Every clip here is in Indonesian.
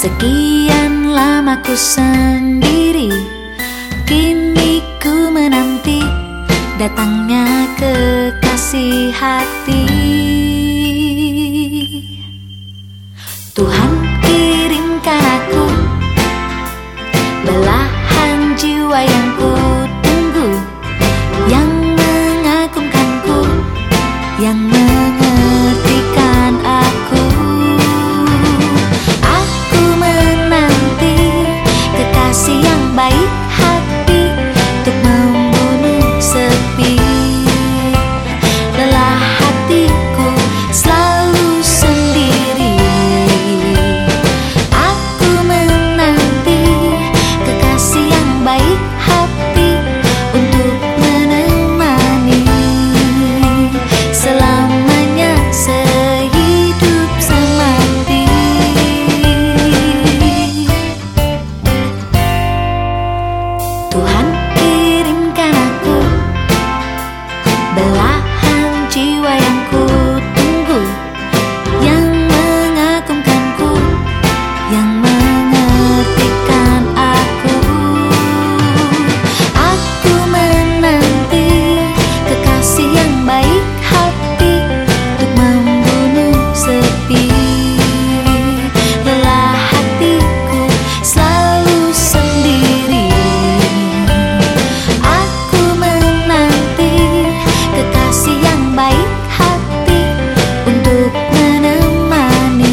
Sekian lama ku sendiri, kini ku menanti datangnya kekasih hati. Tuhan kirimkan aku belahan jiwa yang ku tunggu, yang mengagumkanku, yang mengertikan aku. Aku menanti kekasih yang baik hati untuk membunuh sepi lelah hatiku selalu sendiri. Aku menanti kekasih yang baik hati untuk menemani selamanya sehidup semati. Tuhan kirimkan aku belahan jiwa yang ku tunggu, yang mengagumkanku, yang mengertikan aku. Aku menanti kekasih yang baik hati untuk membunuh sepi lelah hatiku selalu sendiri. Aku menanti kekasih yang baik hati untuk menemani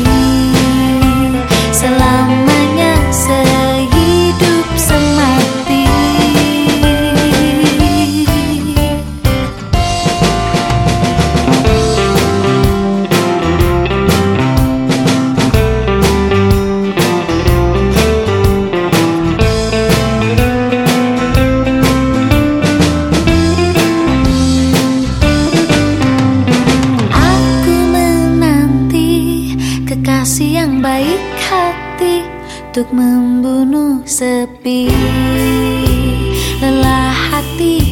selamanya sehidup semati. Aku menanti kekasih yang baik hati untuk membunuh sepi lelah hati